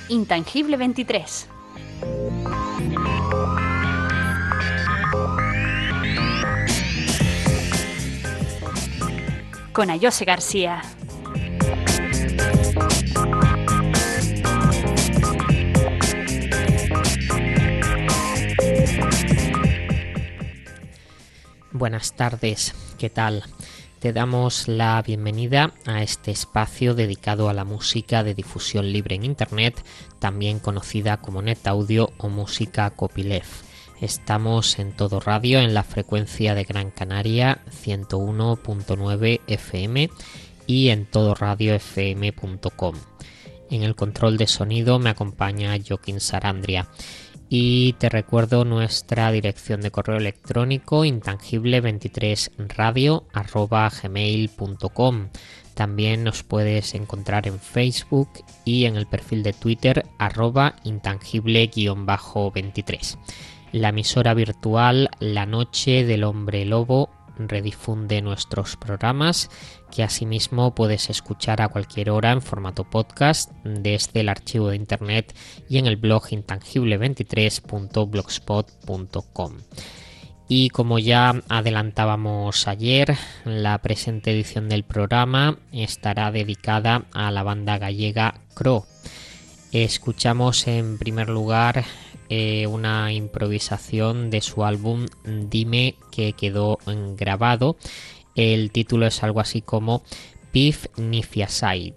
Intangible 23. Con Ayose García. Buenas tardes, ¿qué tal? Te damos la bienvenida a este espacio dedicado a la música de difusión libre en Internet, también conocida como NetAudio o música copyleft. Estamos en Todo Radio en la frecuencia de Gran Canaria 101.9 FM y en todoradiofm.com. En el control de sonido me acompaña Joaquín Sarandria. Y te recuerdo nuestra dirección de correo electrónico intangible23radio@gmail.com. También nos puedes encontrar en Facebook y en el perfil de Twitter @intangible_23. La emisora virtual La Noche del Hombre Lobo redifunde nuestros programas, que asimismo puedes escuchar a cualquier hora en formato podcast desde el archivo de internet y en el blog intangible23.blogspot.com. Y como ya adelantábamos ayer, la presente edición del programa estará dedicada a la banda gallega Cro. Escuchamos en primer lugar una improvisación de su álbum Dime, que quedó grabado. El título es algo así como Pif Nifiaside.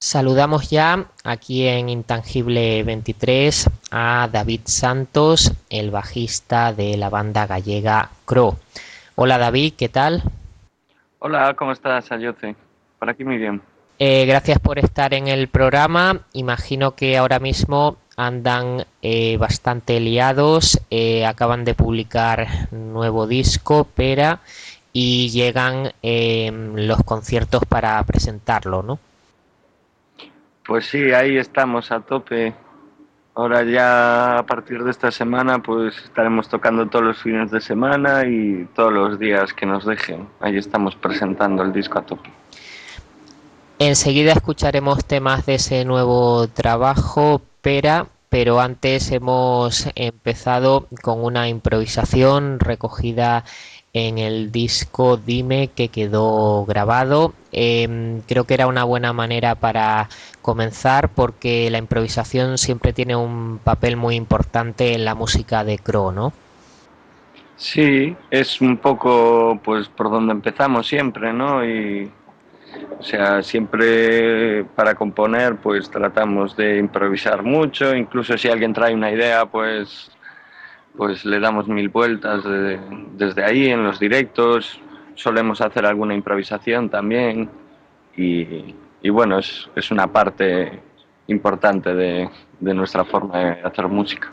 Saludamos ya aquí en Intangible 23 a David Santos, el bajista de la banda gallega Cro. Hola David, ¿qué tal? Hola, ¿cómo estás, Ayoce? Por aquí muy bien. Gracias por estar en el programa. Imagino que ahora mismo andan bastante liados. Acaban de publicar nuevo disco, Pera, y llegan los conciertos para presentarlo, ¿no? Pues sí, ahí estamos a tope. Ahora ya a partir de esta semana pues estaremos tocando todos los fines de semana y todos los días que nos dejen. Ahí estamos presentando el disco a tope. Enseguida escucharemos temas de ese nuevo trabajo, Pera, pero antes hemos empezado con una improvisación recogida en el disco Dime que quedó grabado. Creo que era una buena manera para comenzar porque la improvisación siempre tiene un papel muy importante en la música de Cro, ¿no? Sí, es un poco pues por donde empezamos siempre, ¿no? O sea, siempre para componer pues tratamos de improvisar mucho, incluso si alguien trae una idea pues le damos mil vueltas desde ahí en los directos, solemos hacer alguna improvisación también y bueno, es una parte importante de nuestra forma de hacer música.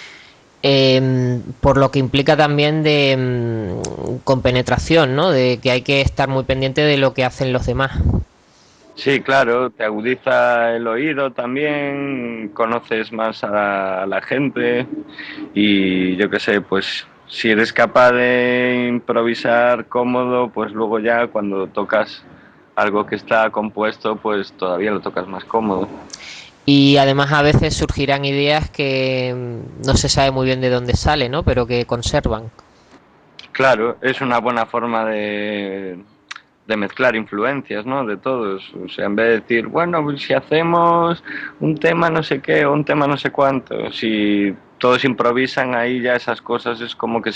Por lo que implica también de compenetración, ¿no? De que hay que estar muy pendiente de lo que hacen los demás. Sí, claro, te agudiza el oído también, conoces más a la gente y yo qué sé, pues si eres capaz de improvisar cómodo, pues luego ya cuando tocas algo que está compuesto, pues todavía lo tocas más cómodo. Y además a veces surgirán ideas que no se sabe muy bien de dónde sale, ¿no? Pero que conservan. Claro, es una buena forma de mezclar influencias, ¿no? De todos. O sea, en vez de decir, bueno, pues si hacemos un tema no sé qué o un tema no sé cuánto, si todos improvisan ahí ya esas cosas es como que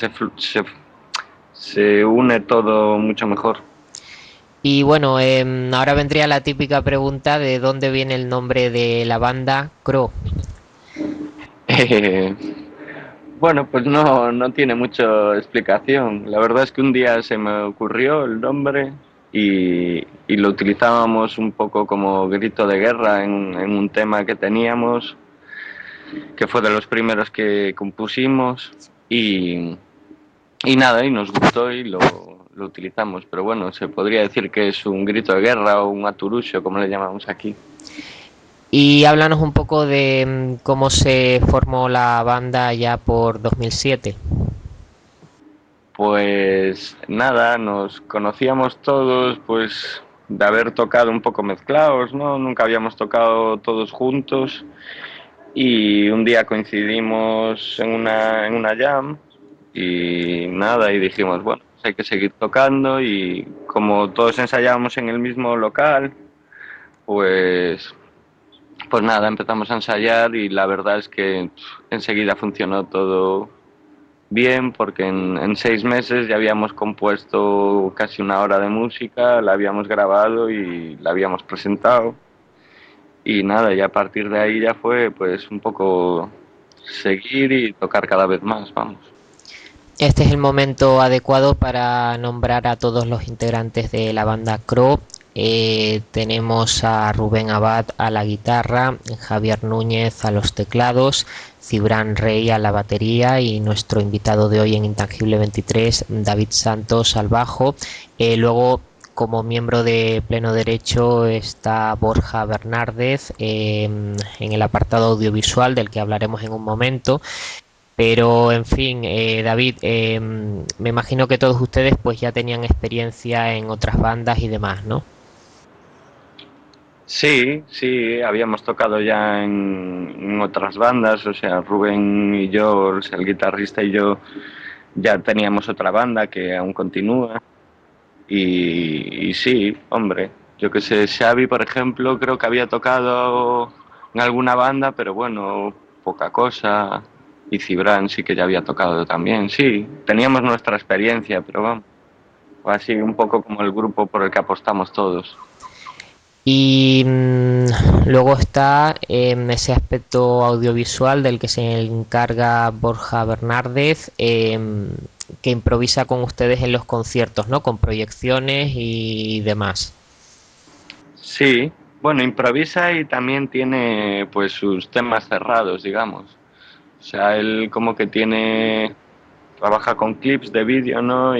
se une todo mucho mejor. Y bueno, ahora vendría la típica pregunta de dónde viene el nombre de la banda Cro. Eh, bueno, pues no tiene mucha explicación. La verdad es que un día se me ocurrió el nombre y lo utilizábamos un poco como grito de guerra en un tema que teníamos, que fue de los primeros que compusimos y nada, y nos gustó y lo utilizamos. Pero bueno, se podría decir que es un grito de guerra o un aturucho, como le llamamos aquí. Y háblanos un poco de cómo se formó la banda ya por 2007. Pues nada, nos conocíamos todos, pues de haber tocado un poco mezclados, ¿no? Nunca habíamos tocado todos juntos y un día coincidimos en una jam y nada, y dijimos, bueno, pues hay que seguir tocando y como todos ensayábamos en el mismo local, pues, pues nada, empezamos a ensayar y la verdad es que enseguida funcionó todo bien porque en 6 meses ya habíamos compuesto casi una hora de música, la habíamos grabado y la habíamos presentado y nada, y a partir de ahí ya fue pues un poco seguir y tocar cada vez más, vamos. Este es el momento adecuado para nombrar a todos los integrantes de la banda Cro. Tenemos a Rubén Abad a la guitarra, Javier Núñez a los teclados, Cibran Rey a la batería y nuestro invitado de hoy en Intangible 23, David Santos al bajo. Luego, como miembro de pleno derecho, está Borja Bernárdez en el apartado audiovisual del que hablaremos en un momento. Pero, en fin, David, me imagino que todos ustedes pues ya tenían experiencia en otras bandas y demás, ¿no? Sí, sí, habíamos tocado ya en otras bandas, o sea, Rubén y yo, o sea, el guitarrista y yo ya teníamos otra banda que aún continúa y sí, hombre, yo que sé, Xavi, por ejemplo, creo que había tocado en alguna banda, pero bueno, poca cosa, y Cibran sí que ya había tocado también, sí, teníamos nuestra experiencia, pero vamos, fue así un poco como el grupo por el que apostamos todos. Y luego está ese aspecto audiovisual del que se encarga Borja Bernárdez, que improvisa con ustedes en los conciertos, ¿no? Con proyecciones y demás. Sí, bueno, improvisa y también tiene pues sus temas cerrados, digamos. O sea, él como que trabaja con clips de vídeo, ¿no?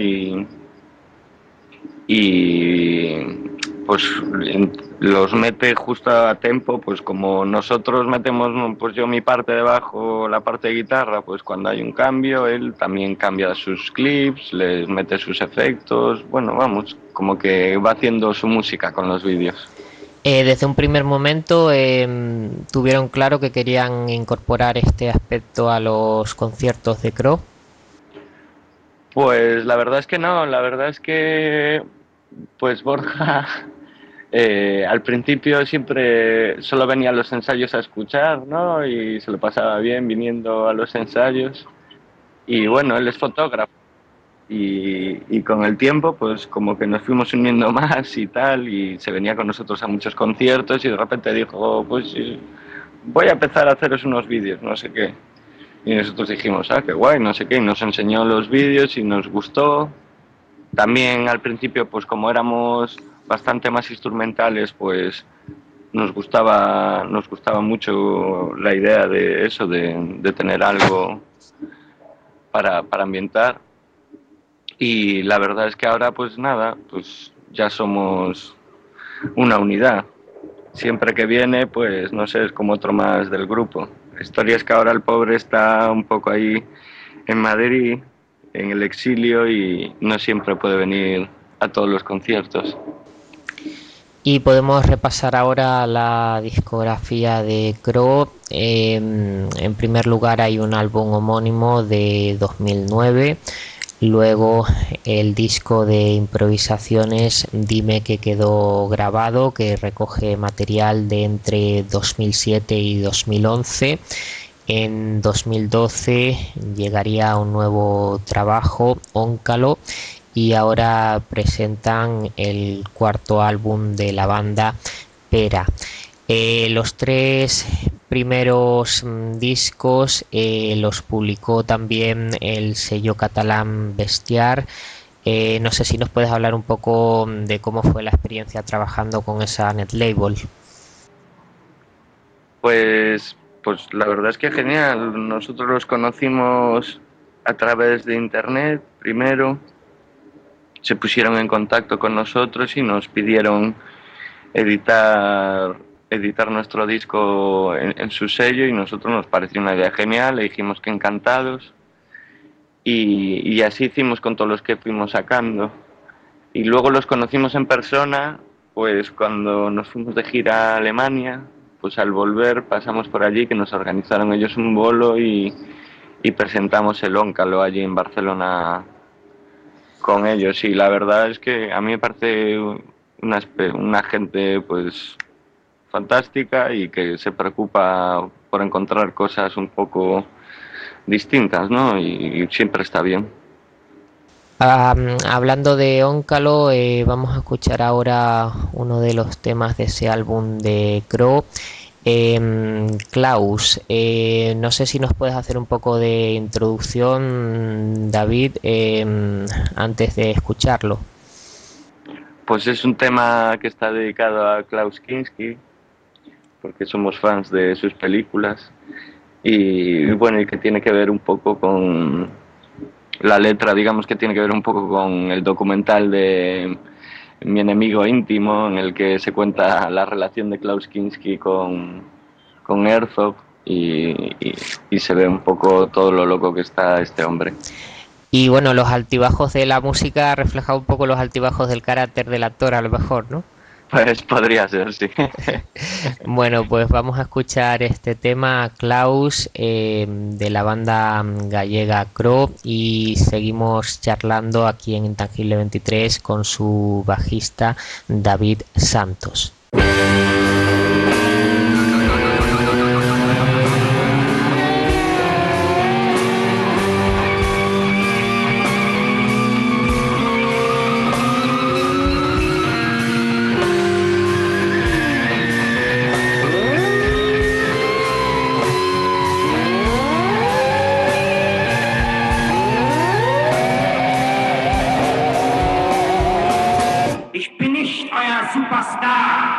Y pues los mete justo a tempo, pues como nosotros metemos, ¿no? Pues yo mi parte de bajo, la parte de guitarra, pues cuando hay un cambio, él también cambia sus clips, les mete sus efectos, bueno, vamos, como que va haciendo su música con los vídeos. Desde un primer momento tuvieron claro que querían incorporar este aspecto a los conciertos de Crow. Pues la verdad es que no, la verdad es que pues Borja al principio siempre solo venía a los ensayos a escuchar, ¿no? Y se lo pasaba bien viniendo a los ensayos. Y bueno, él es fotógrafo y con el tiempo pues como que nos fuimos uniendo más y tal y se venía con nosotros a muchos conciertos y de repente dijo, "Oh, pues voy a empezar a haceros unos vídeos, no sé qué". Y nosotros dijimos, ah, qué guay, no sé qué, y nos enseñó los vídeos y nos gustó. También al principio, pues como éramos bastante más instrumentales, pues nos gustaba mucho la idea de eso, de tener algo para ambientar. Y la verdad es que ahora, pues nada, pues ya somos una unidad. Siempre que viene, pues no sé, es como otro más del grupo. La historia es que ahora el pobre está un poco ahí en Madrid, en el exilio, y no siempre puede venir a todos los conciertos. Y podemos repasar ahora la discografía de Crow. En primer lugar hay un álbum homónimo de 2009. Luego el disco de improvisaciones Dime que quedó grabado, que recoge material de entre 2007 y 2011. En 2012 llegaría un nuevo trabajo, Óncalo, y ahora presentan el cuarto álbum de la banda, Pera. Los tres primeros discos los publicó también el sello catalán Bestiar. No sé si nos puedes hablar un poco de cómo fue la experiencia trabajando con esa net label. Pues la verdad es que genial. Nosotros los conocimos a través de internet primero. Se pusieron en contacto con nosotros y nos pidieron editar, editar nuestro disco en su sello y nosotros nos pareció una idea genial, le dijimos que encantados y así hicimos con todos los que fuimos sacando. Y luego los conocimos en persona, pues cuando nos fuimos de gira a Alemania, pues al volver pasamos por allí que nos organizaron ellos un bolo y presentamos el Óncalo allí en Barcelona con ellos y la verdad es que a mí me parece una gente pues fantástica y que se preocupa por encontrar cosas un poco distintas, ¿no? Y siempre está bien. Hablando de Óncalo, vamos a escuchar ahora uno de los temas de ese álbum de Crow. Klaus, no sé si nos puedes hacer un poco de introducción, David, antes de escucharlo. Pues es un tema que está dedicado a Klaus Kinski, porque somos fans de sus películas y bueno, y que tiene que ver un poco con la letra, digamos que tiene que ver un poco con el documental de Mi enemigo íntimo, en el que se cuenta la relación de Klaus Kinski con Herzog y se ve un poco todo lo loco que está este hombre. Y bueno, los altibajos de la música reflejan un poco los altibajos del carácter del actor, a lo mejor, ¿no? Pues podría ser, sí. Bueno, pues vamos a escuchar este tema, Klaus, de la banda gallega Crow, y seguimos charlando aquí en Intangible 23 con su bajista David Santos. ist euer Superstar.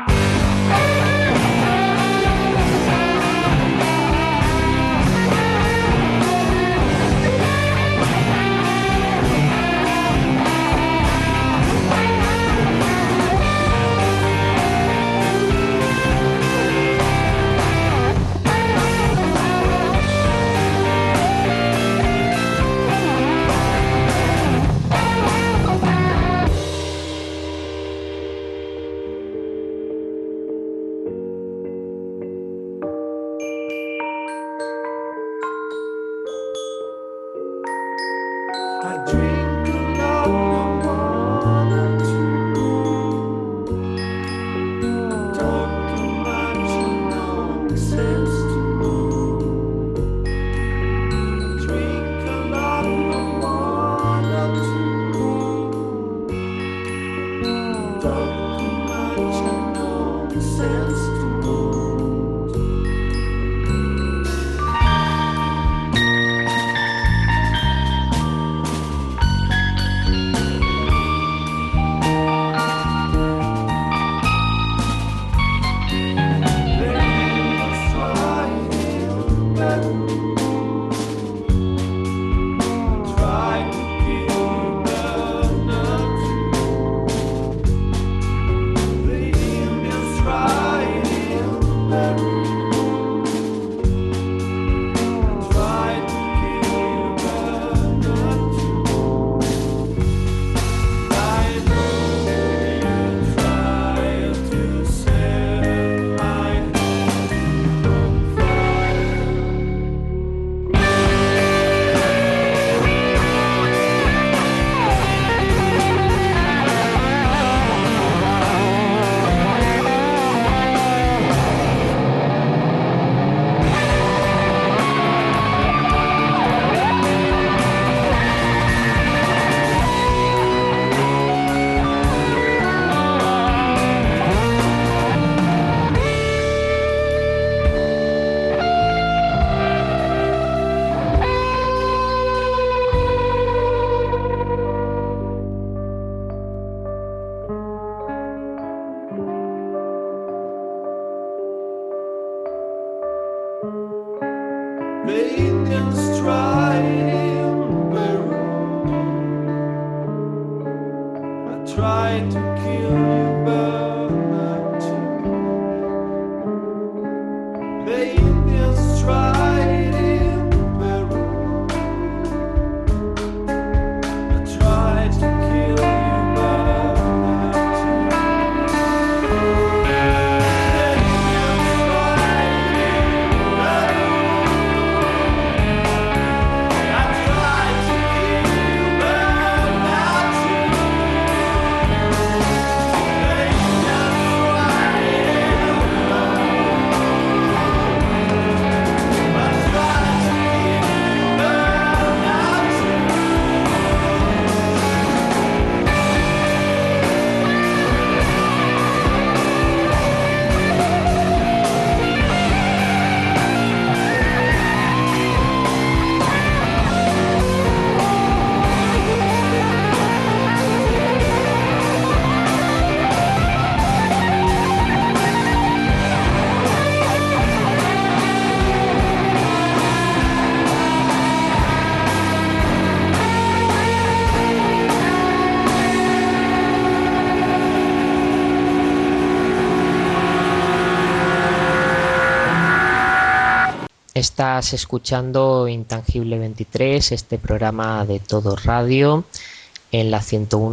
Estás escuchando Intangible 23, este programa de Todo Radio, en la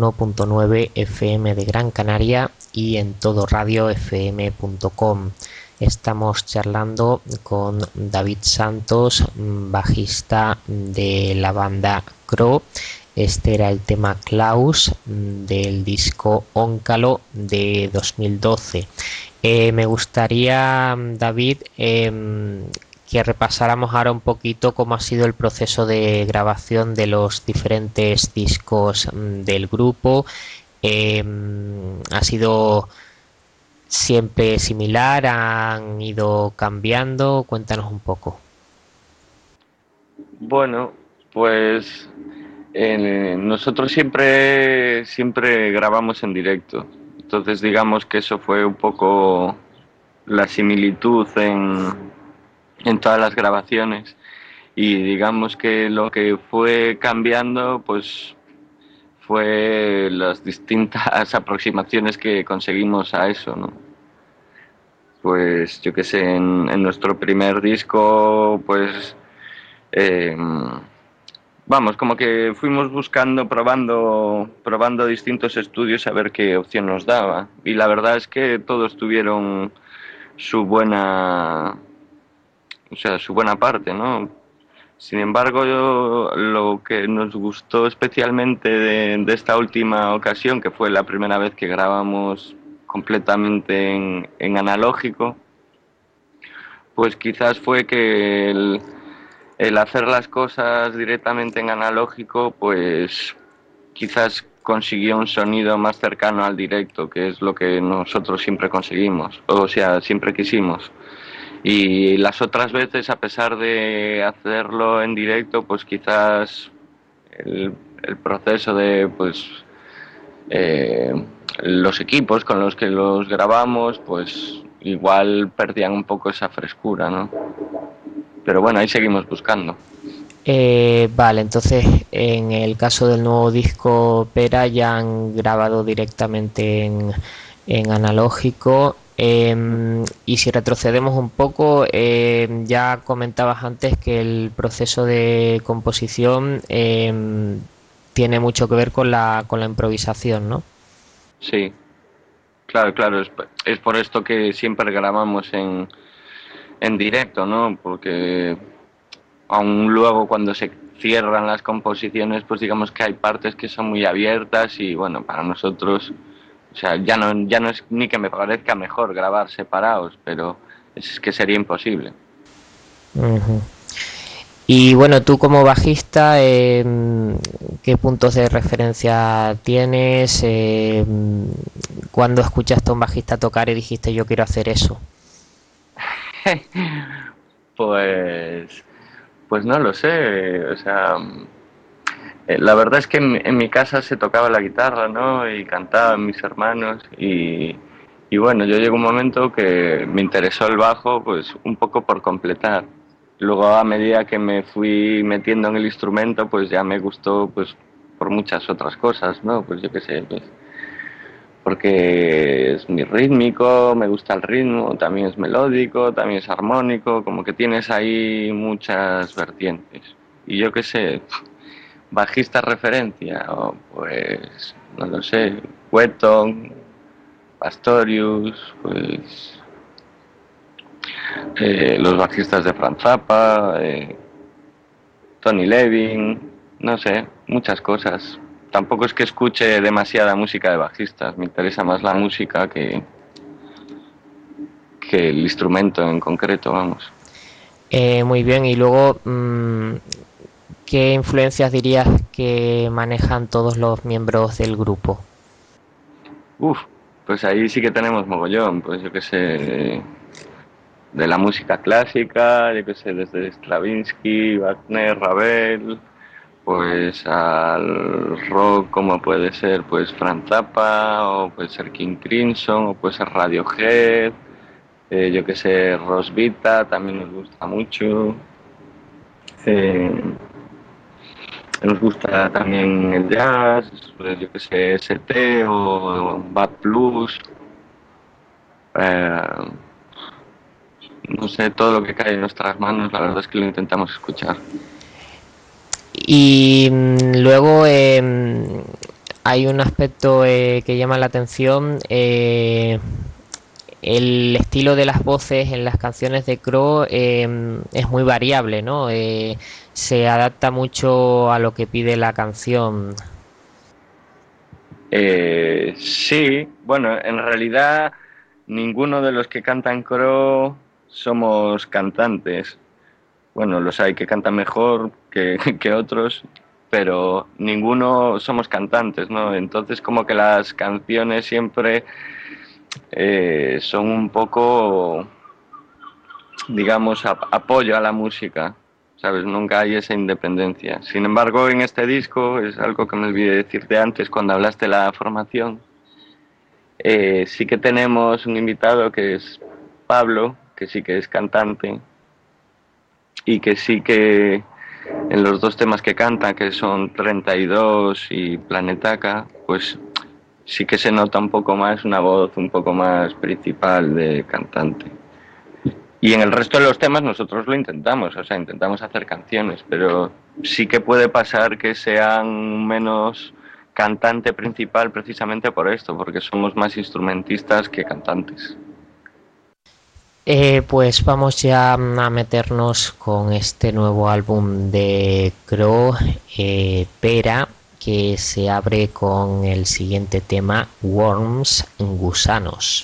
101.9 FM de Gran Canaria y en todoradiofm.com. Estamos charlando con David Santos, bajista de la banda Crow. Este era el tema Klaus del disco Óncalo de 2012. Me gustaría, David, que repasáramos ahora un poquito cómo ha sido el proceso de grabación de los diferentes discos del grupo. ¿Ha sido siempre similar? ¿Han ido cambiando? Cuéntanos un poco. Bueno, pues nosotros siempre grabamos en directo. Entonces digamos que eso fue un poco la similitud en todas las grabaciones, y digamos que lo que fue cambiando pues fue las distintas aproximaciones que conseguimos a eso, ¿no? Pues yo qué sé, en nuestro primer disco pues eh, vamos, como que fuimos buscando, probando distintos estudios a ver qué opción nos daba, y la verdad es que todos tuvieron su buena, o sea, su buena parte, ¿no? Sin embargo, lo que nos gustó especialmente de esta última ocasión, que fue la primera vez que grabamos completamente en analógico, pues quizás fue que el hacer las cosas directamente en analógico, pues quizás consiguió un sonido más cercano al directo, que es lo que nosotros siempre conseguimos, o sea, siempre quisimos. Y las otras veces, a pesar de hacerlo en directo, pues quizás el proceso de pues eh, los equipos con los que los grabamos, pues igual perdían un poco esa frescura, ¿no? Pero bueno, ahí seguimos buscando. Vale, entonces en el caso del nuevo disco Pera ya han grabado directamente en analógico. Y si retrocedemos un poco, ya comentabas antes que el proceso de composición tiene mucho que ver con la improvisación, ¿no? Sí, claro, claro, es por esto que siempre grabamos en directo, ¿no? Porque aún luego cuando se cierran las composiciones, pues digamos que hay partes que son muy abiertas, y bueno, para nosotros, o sea, ya no es ni que me parezca mejor grabar separados, pero es que sería imposible. Ujú. Y bueno, tú como bajista, ¿qué puntos de referencia tienes? ¿Cuándo escuchaste a un bajista tocar y dijiste yo quiero hacer eso? Pues, pues no lo sé, o sea, la verdad es que en mi casa se tocaba la guitarra, ¿no? Y cantaban mis hermanos, y bueno, yo llegó un momento que me interesó el bajo, pues un poco por completar. Luego, a medida que me fui metiendo en el instrumento, pues ya me gustó, pues por muchas otras cosas, ¿no? Pues yo qué sé, pues porque es muy rítmico, me gusta el ritmo, también es melódico, también es armónico, como que tienes ahí muchas vertientes. Y yo qué sé, bajista referencia, o pues no lo sé, Wetton, Pastorius, pues los bajistas de Franz Zappa, Tony Levin, no sé, muchas cosas. Tampoco es que escuche demasiada música de bajistas, me interesa más la música que el instrumento en concreto, vamos. Muy bien, y luego, ¿qué influencias dirías que manejan todos los miembros del grupo? Uf, pues ahí sí que tenemos mogollón, pues yo qué sé, de la música clásica, yo qué sé, desde Stravinsky, Wagner, Ravel, pues al rock como puede ser pues Franz Zappa, o puede ser King Crimson, o puede ser Radiohead, yo qué sé, Rosvita también nos gusta mucho. Eh, Nos gusta también el jazz, pues yo que sé, ST o Bad Plus, eh, no sé, todo lo que cae en nuestras manos, la verdad es que lo intentamos escuchar. Y luego hay un aspecto que llama la atención, el estilo de las voces en las canciones de Crow es muy variable, ¿no? Se adapta mucho a lo que pide la canción. Sí, bueno, en realidad ninguno de los que cantan coro somos cantantes. Bueno, los hay que cantan mejor que otros, pero ninguno somos cantantes, ¿no? Entonces como que las canciones siempre son un poco, digamos, apoyo a la música, ¿sabes? Nunca hay esa independencia. Sin embargo, en este disco, es algo que me olvidé decirte antes cuando hablaste de la formación, Sí que tenemos un invitado que es Pablo, que sí que es cantante y que sí que en los dos temas que canta, que son 32 y Planetaca, pues sí que se nota un poco más una voz un poco más principal de cantante. Y en el resto de los temas nosotros lo intentamos, o sea, intentamos hacer canciones, pero sí que puede pasar que sean menos cantante principal precisamente por esto, porque somos más instrumentistas que cantantes. Pues vamos ya a meternos con este nuevo álbum de Crow, Pera, que se abre con el siguiente tema, Worms, Gusanos.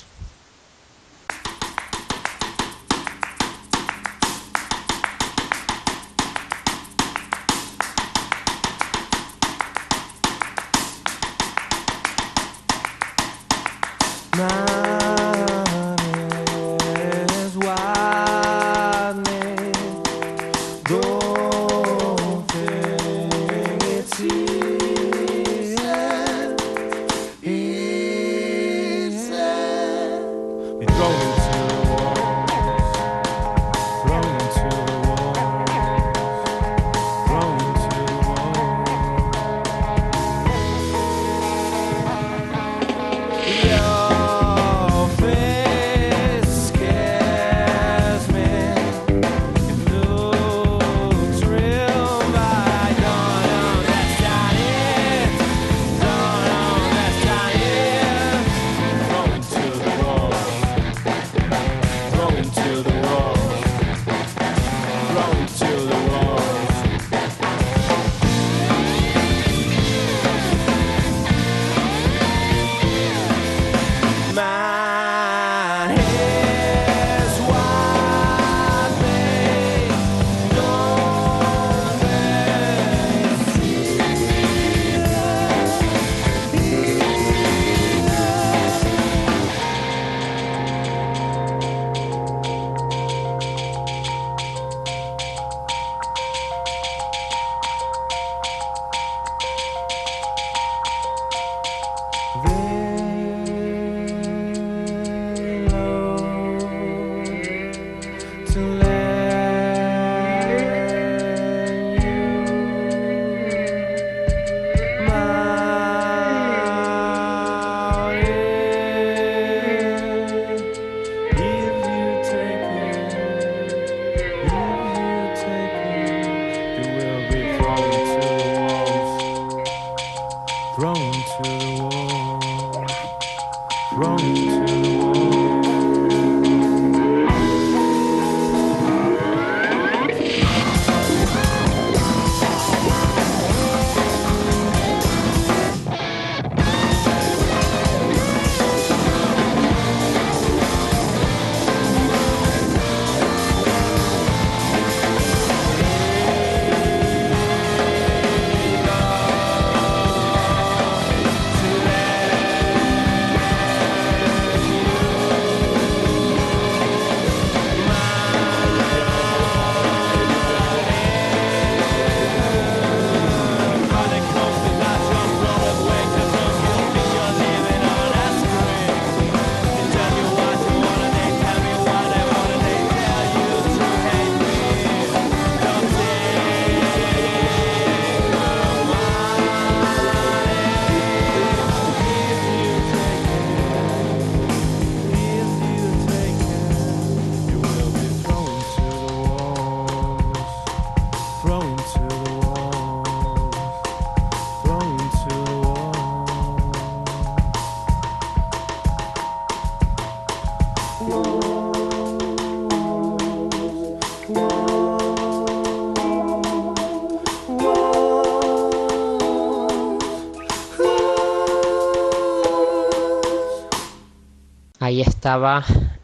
Ahí estaba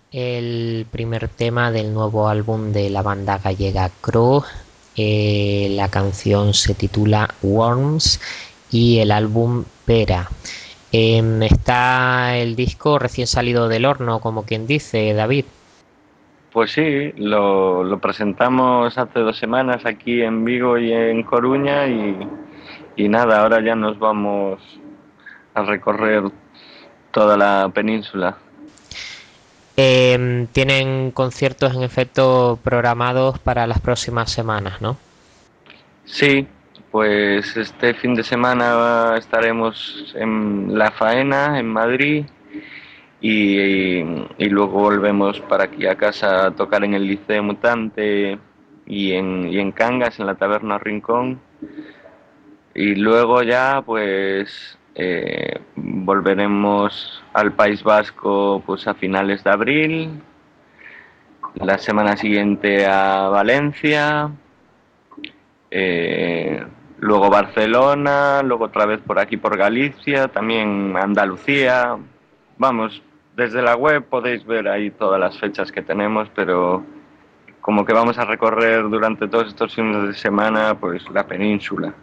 el primer tema del nuevo álbum de la banda gallega Crow. La canción se titula Worms y el álbum Pera. Está el disco recién salido del horno, como quien dice, David. Pues sí, lo presentamos hace 2 semanas aquí en Vigo y en Coruña y nada, ahora ya nos vamos a recorrer toda la península. Tienen conciertos en efecto programados para las próximas semanas, ¿no? Sí, pues este fin de semana estaremos en La Faena, en Madrid, y luego volvemos para aquí a casa a tocar en el Liceo Mutante y en Cangas, en la Taberna Rincón. Y luego ya pues volveremos al País Vasco pues a finales de abril, la semana siguiente a Valencia, luego Barcelona, luego otra vez por aquí por Galicia, también Andalucía. Vamos, desde la web podéis ver ahí todas las fechas que tenemos, pero como que vamos a recorrer durante todos estos fines de semana pues la península.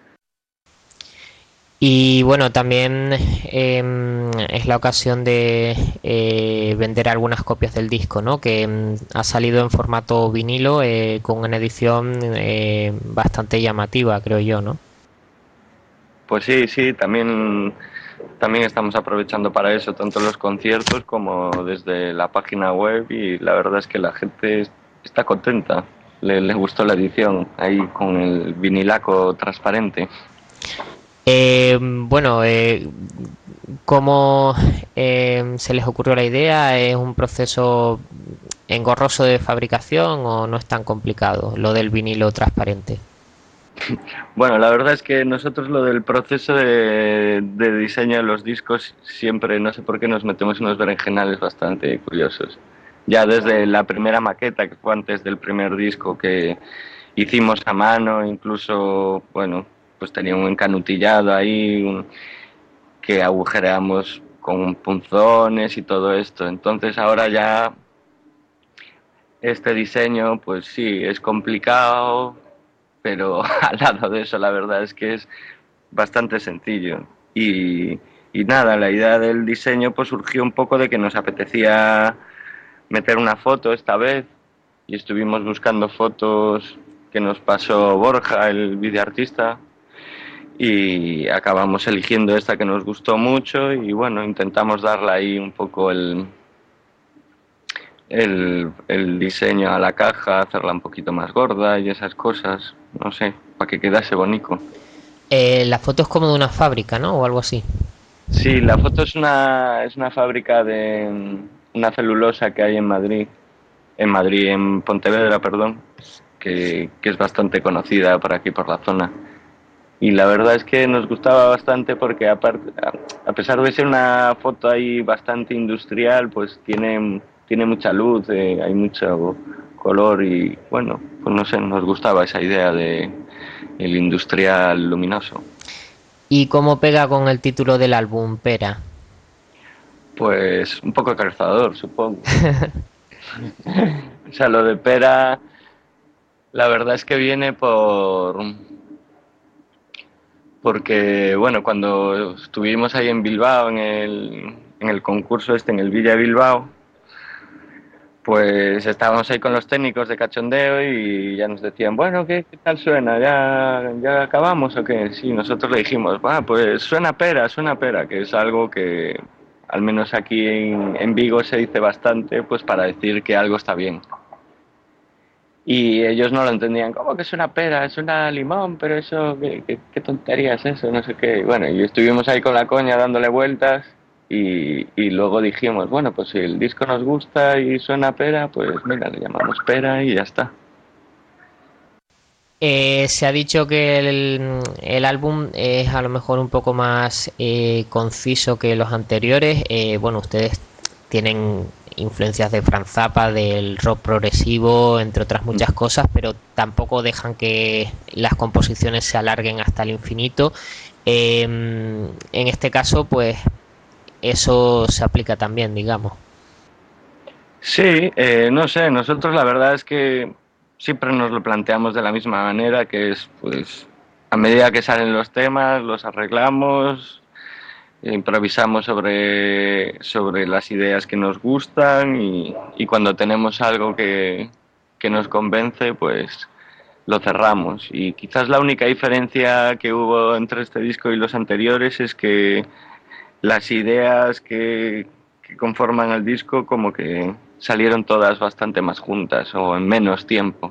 Y bueno, también es la ocasión de vender algunas copias del disco, ¿no? Que ha salido en formato vinilo con una edición bastante llamativa, creo yo, ¿no? Pues sí, sí, también estamos aprovechando para eso, tanto los conciertos como desde la página web, y la verdad es que la gente está contenta, le gustó la edición ahí con el vinilaco transparente. Bueno, ¿cómo se les ocurrió la idea? ¿Es un proceso engorroso de fabricación o no es tan complicado lo del vinilo transparente? Bueno, la verdad es que nosotros lo del proceso de diseño de los discos siempre, no sé por qué, nos metemos en unos berenjenales bastante curiosos. Ya desde la primera maqueta, que fue antes del primer disco, que hicimos a mano, incluso, bueno, pues tenía un encanutillado ahí, que agujereamos con punzones y todo esto. Entonces ahora ya este diseño, pues sí, es complicado, pero al lado de eso la verdad es que es bastante sencillo. Y nada, la idea del diseño pues surgió un poco de que nos apetecía meter una foto esta vez, y estuvimos buscando fotos que nos pasó Borja, el videoartista, y acabamos eligiendo esta que nos gustó mucho, y bueno, intentamos darle ahí un poco el diseño a la caja, hacerla un poquito más gorda y esas cosas, no sé, para que quedase bonito. La foto es como de una fábrica, ¿no? O algo así. Sí, la foto es una fábrica de una celulosa que hay en Pontevedra, perdón, que es bastante conocida por aquí, por la zona. Y la verdad es que nos gustaba bastante porque aparte, a pesar de ser una foto ahí bastante industrial, pues tiene mucha luz, hay mucho color, y bueno, pues no sé, nos gustaba esa idea de el industrial luminoso. ¿Y cómo pega con el título del álbum, Pera? Pues un poco calzador, supongo. O sea, lo de pera, la verdad es que viene porque, bueno, cuando estuvimos ahí en Bilbao, en el concurso en el Villa Bilbao, pues estábamos ahí con los técnicos de cachondeo y ya nos decían, bueno, ¿qué tal suena? ¿Ya acabamos o qué? Sí, nosotros le dijimos, pues suena pera, que es algo que al menos aquí en Vigo se dice bastante, pues para decir que algo está bien. Y ellos no lo entendían, ¿cómo que es una pera? Es una limón, pero eso, ¿qué tontería es eso? No sé qué. Bueno, y estuvimos ahí con la coña dándole vueltas, y luego dijimos, bueno, pues si el disco nos gusta y suena pera, pues mira, le llamamos pera y ya está. Se ha dicho que el álbum es a lo mejor un poco más conciso que los anteriores. Bueno, ustedes tienen influencias de Frank Zappa, del rock progresivo, entre otras muchas cosas, pero tampoco dejan que las composiciones se alarguen hasta el infinito. En este caso, pues eso se aplica también, digamos. Sí, no sé, nosotros la verdad es que siempre nos lo planteamos de la misma manera, que es pues a medida que salen los temas, los arreglamos, improvisamos sobre las ideas que nos gustan, y cuando tenemos algo que nos convence, pues lo cerramos. Y quizás la única diferencia que hubo entre este disco y los anteriores es que las ideas que conforman el disco como que salieron todas bastante más juntas o en menos tiempo.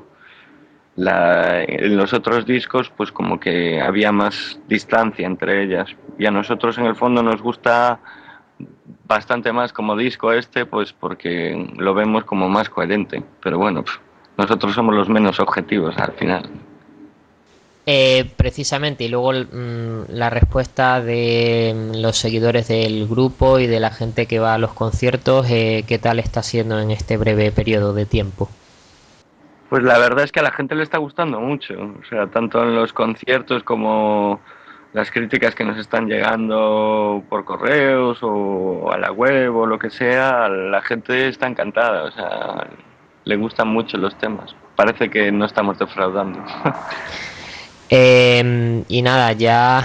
En los otros discos pues como que había más distancia entre ellas y a nosotros en el fondo nos gusta bastante más como disco este pues porque lo vemos como más coherente, pero bueno, nosotros somos los menos objetivos al final. Precisamente, y luego la respuesta de los seguidores del grupo y de la gente que va a los conciertos, ¿qué tal está siendo en este breve periodo de tiempo? Pues la verdad es que a la gente le está gustando mucho, o sea, tanto en los conciertos como las críticas que nos están llegando por correos o a la web o lo que sea, la gente está encantada, o sea, le gustan mucho los temas. Parece que no estamos defraudando. Y nada, ya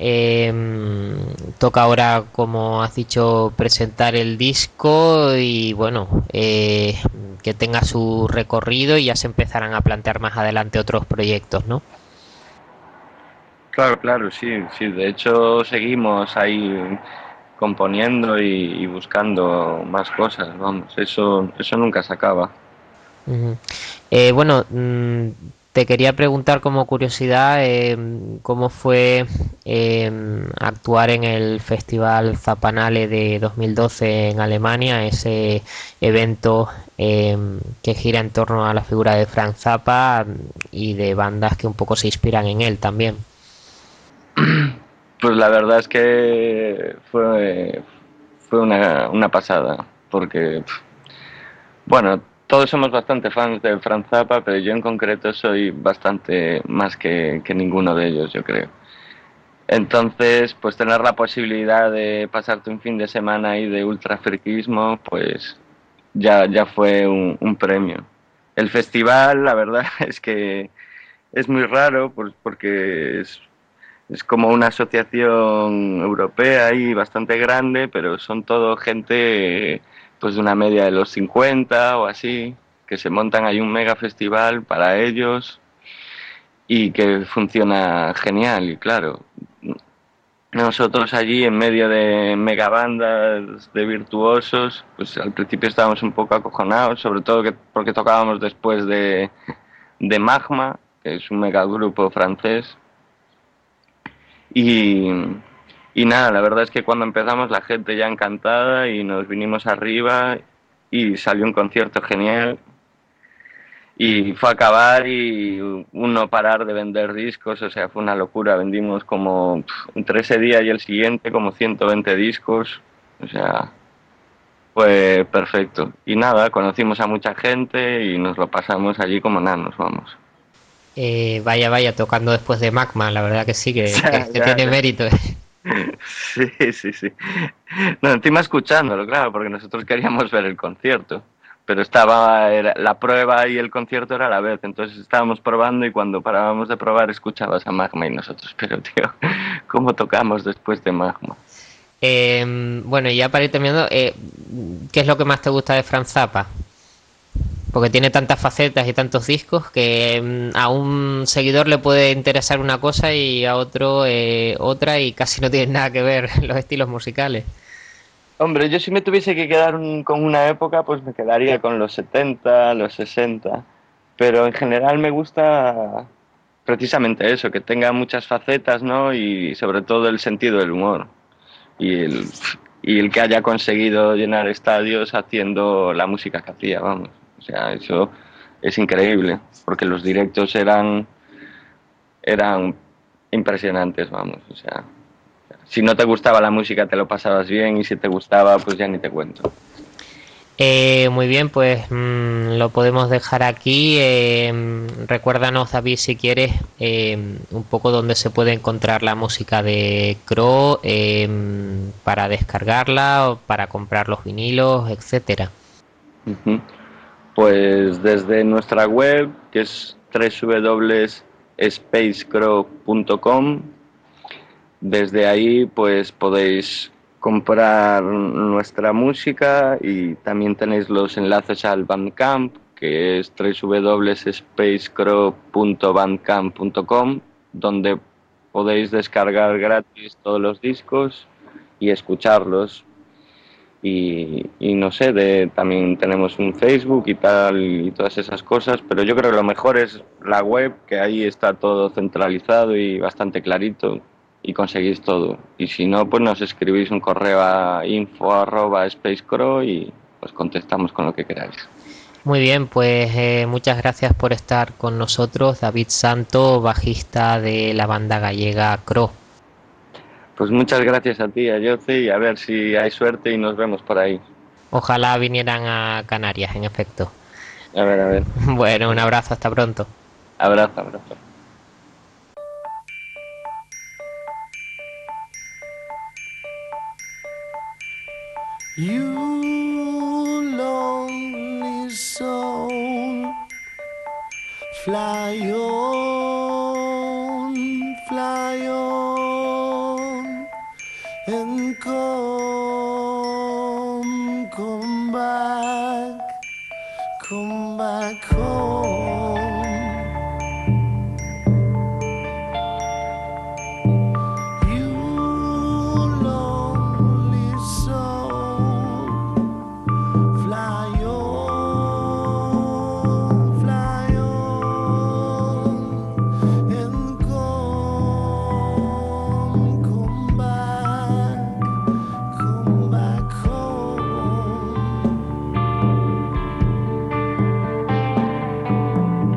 toca ahora, como has dicho, presentar el disco y bueno, que tenga su recorrido y ya se empezarán a plantear más adelante otros proyectos, ¿no? Claro, claro, sí, sí. De hecho, seguimos ahí componiendo y buscando más cosas, vamos. Eso nunca se acaba. Ujú. Bueno, te quería preguntar como curiosidad cómo fue actuar en el Festival Zapanale de 2012 en Alemania, ese evento que gira en torno a la figura de Frank Zappa y de bandas que un poco se inspiran en él también. Pues la verdad es que fue una pasada, porque, bueno, todos somos bastante fans de Frank Zappa, pero yo en concreto soy bastante más que ninguno de ellos, yo creo. Entonces, pues tener la posibilidad de pasarte un fin de semana ahí de ultrafriquismo, pues ya fue un premio. El festival, la verdad es que es muy raro porque es como una asociación europea y bastante grande, pero son todo gente pues de una media de los 50 o así, que se montan ahí un mega festival para ellos y que funciona genial. Y claro, nosotros allí en medio de megabandas de virtuosos, pues al principio estábamos un poco acojonados, sobre todo porque tocábamos después de Magma, que es un megagrupo francés. Y, y nada, la verdad es que cuando empezamos la gente ya encantada y nos vinimos arriba y salió un concierto genial y fue a acabar y un no parar de vender discos, o sea, fue una locura, vendimos como entre ese día y el siguiente como 120 discos, o sea, fue perfecto. Y nada, conocimos a mucha gente y nos lo pasamos allí como nanos, vamos. Vaya, vaya, tocando después de Magma, la verdad que sí, Ya, que ya, tiene ya. mérito. Sí, sí, sí. No, encima escuchándolo, claro, porque nosotros queríamos ver el concierto, pero la prueba y el concierto era a la vez, entonces estábamos probando y cuando parábamos de probar escuchabas a Magma y nosotros, pero tío, ¿cómo tocamos después de Magma? Bueno, y ya para ir terminando, ¿qué es lo que más te gusta de Frank Zappa? Porque tiene tantas facetas y tantos discos que a un seguidor le puede interesar una cosa y a otro otra y casi no tienen nada que ver los estilos musicales. Hombre, yo si me tuviese que quedar con una época, pues me quedaría con los 70, los 60, pero en general me gusta precisamente eso, que tenga muchas facetas, ¿no? Y sobre todo el sentido del humor. y el, y el que haya conseguido llenar estadios haciendo la música que hacía, vamos. O sea, eso es increíble, porque los directos eran impresionantes, vamos. O sea, si no te gustaba la música te lo pasabas bien y si te gustaba, pues ya ni te cuento. Muy bien, pues lo podemos dejar aquí. Recuérdanos, David, si quieres, un poco dónde se puede encontrar la música de Crow para descargarla o para comprar los vinilos, etcétera. Uh-huh. Pues desde nuestra web, que es www.spacecrow.com, desde ahí pues podéis comprar nuestra música y también tenéis los enlaces al Bandcamp, que es www.spacecrow.bandcamp.com, donde podéis descargar gratis todos los discos y escucharlos. Y no sé, también tenemos un Facebook y tal y todas esas cosas, pero yo creo que lo mejor es la web, que ahí está todo centralizado y bastante clarito y conseguís todo. Y si no, pues nos escribís un correo a info@spacecrow y pues contestamos con lo que queráis. Muy bien, pues muchas gracias por estar con nosotros, David Santo, bajista de la banda gallega Crow. Pues muchas gracias a ti, a Yossi, y a ver si hay suerte y nos vemos por ahí. Ojalá vinieran a Canarias, en efecto. A ver, a ver. Bueno, un abrazo, hasta pronto. Abrazo, abrazo. You lonely soul, fly on, and come back home. You lonely soul, fly on, and come back home.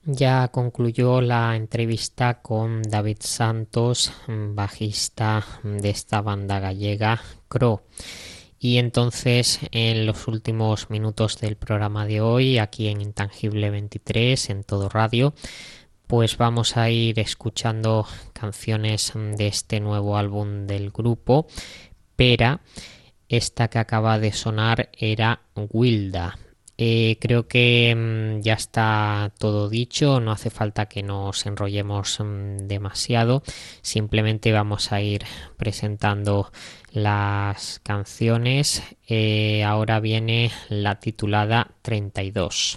Ya concluyó la entrevista con David Santos, bajista de esta banda gallega, Cro. Y entonces, en los últimos minutos del programa de hoy, aquí en Intangible 23, en Todo Radio, pues vamos a ir escuchando canciones de este nuevo álbum del grupo, Pera. Esta que acaba de sonar era Wilda. Creo que ya está todo dicho, no hace falta que nos enrollemos demasiado, simplemente vamos a ir presentando las canciones. Ahora viene la titulada 32.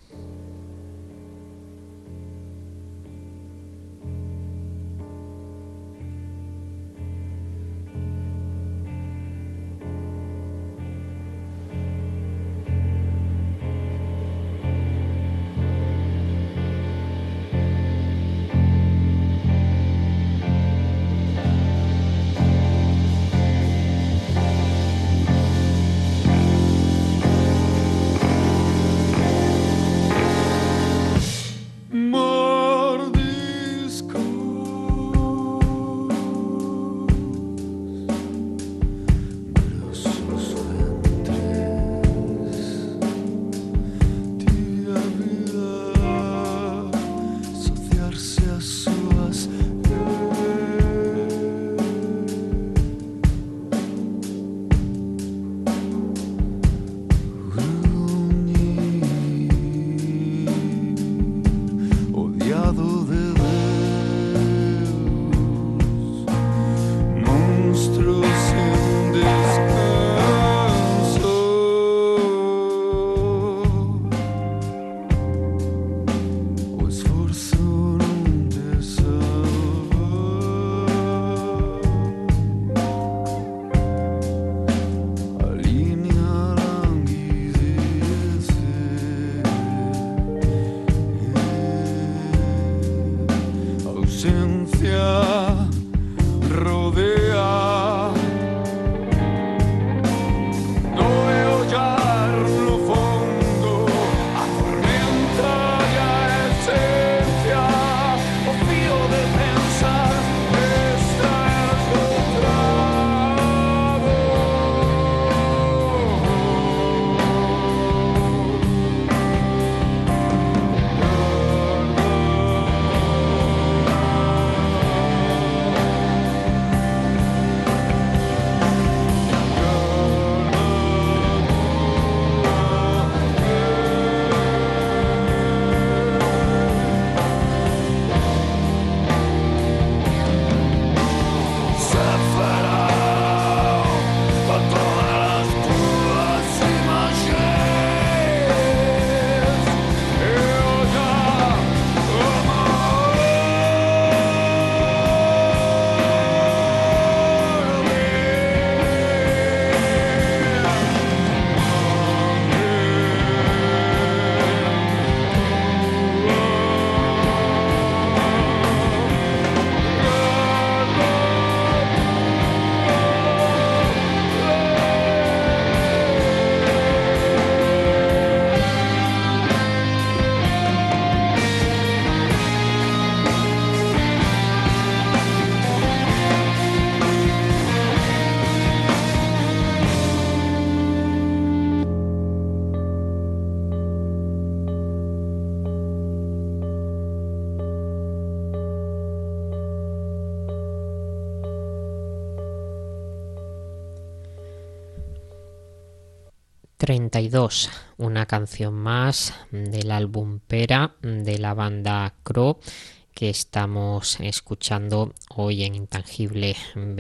...32, una canción más del álbum Pera de la banda Cro que estamos escuchando hoy en Intangible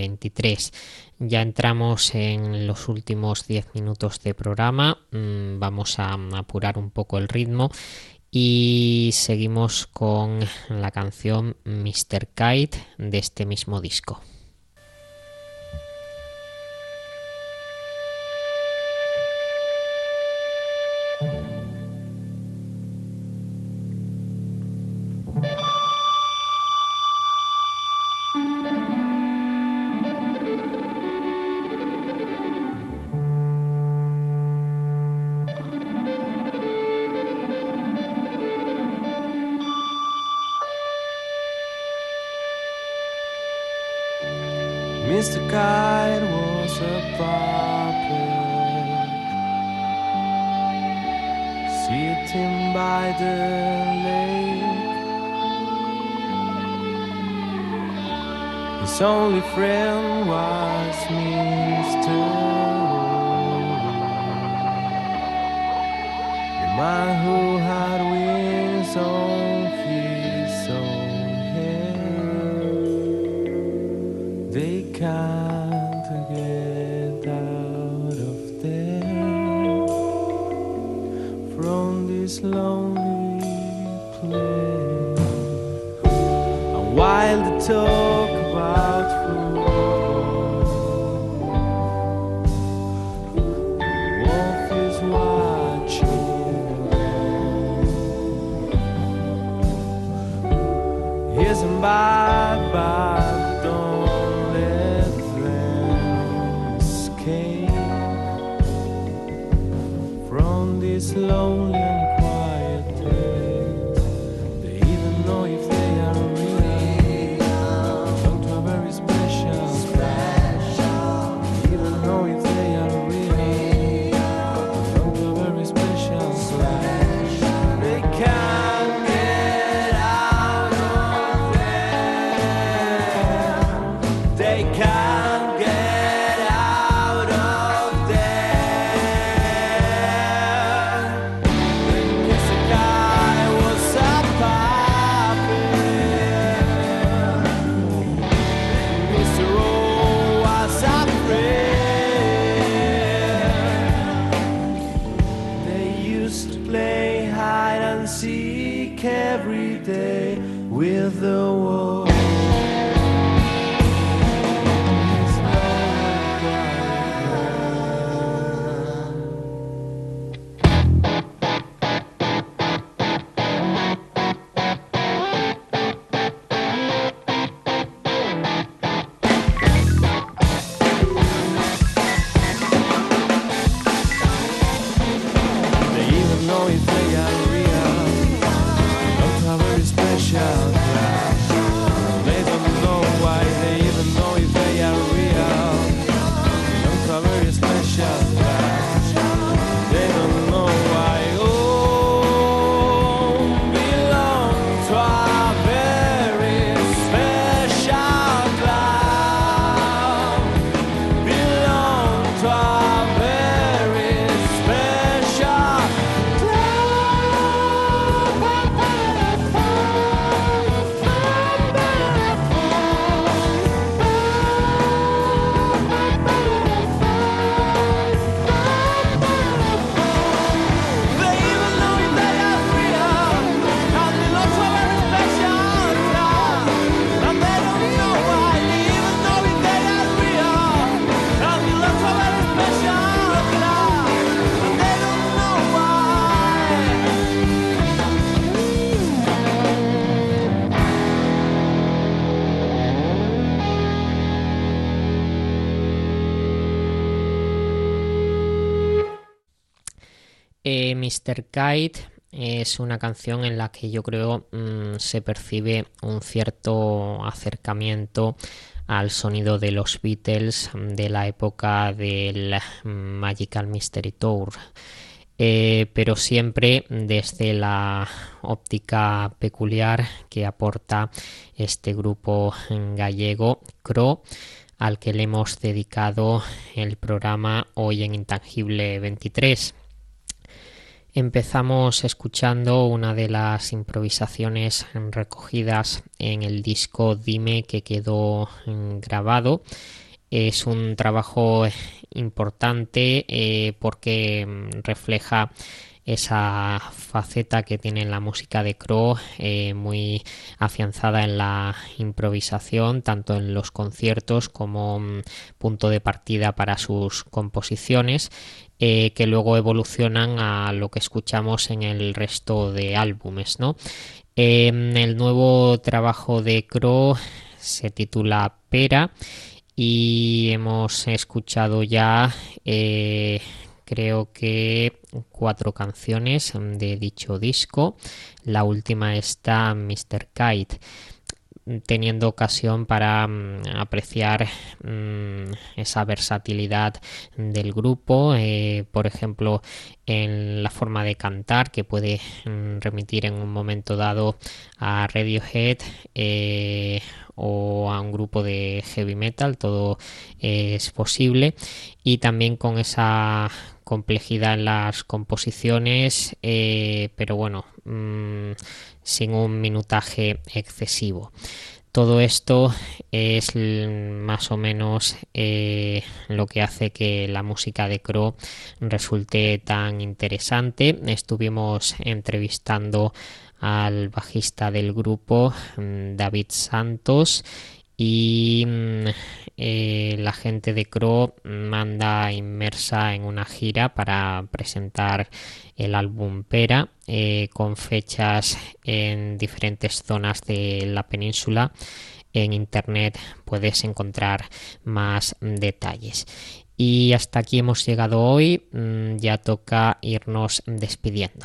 23. Ya entramos en los últimos 10 minutos de programa, vamos a apurar un poco el ritmo y seguimos con la canción Mr. Kite de este mismo disco. Mr. Kite was a puppet sitting by the lake. His only friend was Mr. The man who had wings on his own head. They can't get out of there from this lonely place. And while they talk about football, the wolf is watching. He isn't bad, but don't let them escape from this lonely and quiet place. They even know if they are real. Belong to a very special place. They even know if they are real. Belong to a very special place. They can't get out of there. They can't get out of there. Mr. Guy was a puppet. Mr. O was a friend. They used to play hide and seek every day with the wolf. They even know if they are real. Don't have a very special class. They don't know why. They even know if they are real. Don't have a very special class. They don't know why. Oh, belong to a very special class. Belong to a very special They even know if they are real. And belong to a very special class. And they don't know why. They even know if they are real. And belong to a very special class. And they don't know why. Mr. Kite es una canción en la que yo creo se percibe un cierto acercamiento al sonido de los Beatles de la época del Magical Mystery Tour. Pero siempre desde la óptica peculiar que aporta este grupo gallego, Cro, al que le hemos dedicado el programa hoy en Intangible 23. Empezamos escuchando una de las improvisaciones recogidas en el disco Dime, que quedó grabado. Es un trabajo importante porque refleja esa faceta que tiene la música de Cro, muy afianzada en la improvisación, tanto en los conciertos como punto de partida para sus composiciones, que luego evolucionan a lo que escuchamos en el resto de álbumes, ¿no? El nuevo trabajo de Cro se titula Pera y hemos escuchado ya creo que 4 canciones de dicho disco. La última está Mr. Kite. teniendo ocasión para apreciar esa versatilidad del grupo, por ejemplo en la forma de cantar, que puede remitir en un momento dado a Radiohead o a un grupo de heavy metal. Todo es posible, y también con esa complejidad en las composiciones, pero bueno, sin un minutaje excesivo. Todo esto es más o menos lo que hace que la música de Crow resulte tan interesante. Estuvimos entrevistando al bajista del grupo, David Santos, y la gente de Crow anda inmersa en una gira para presentar el álbum Pera, con fechas en diferentes zonas de la península. En internet puedes encontrar más detalles. Y hasta aquí hemos llegado hoy. Ya toca irnos despidiendo.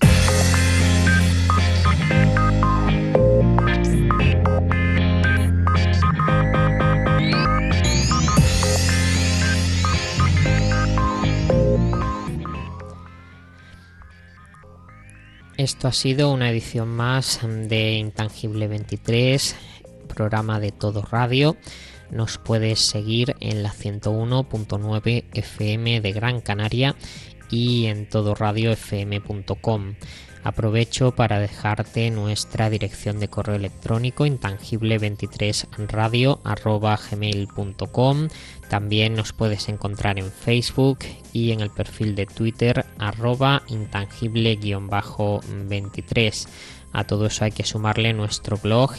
Esto ha sido una edición más de Intangible 23, programa de Todo Radio. Nos puedes seguir en la 101.9 FM de Gran Canaria y en todoradiofm.com. Aprovecho para dejarte nuestra dirección de correo electrónico, intangible23radio@gmail.com. También nos puedes encontrar en Facebook y en el perfil de Twitter @intangible_23. A todo eso hay que sumarle nuestro blog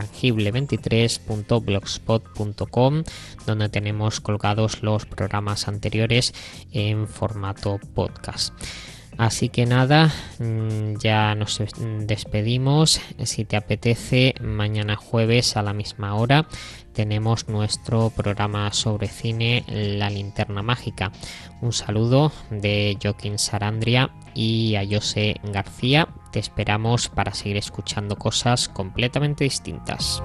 intangible23.blogspot.com, donde tenemos colgados los programas anteriores en formato podcast. Así que nada, ya nos despedimos. Si te apetece, mañana jueves a la misma hora tenemos nuestro programa sobre cine, La Linterna Mágica. Un saludo de Joaquín Sarandria y a José García. Te esperamos para seguir escuchando cosas completamente distintas.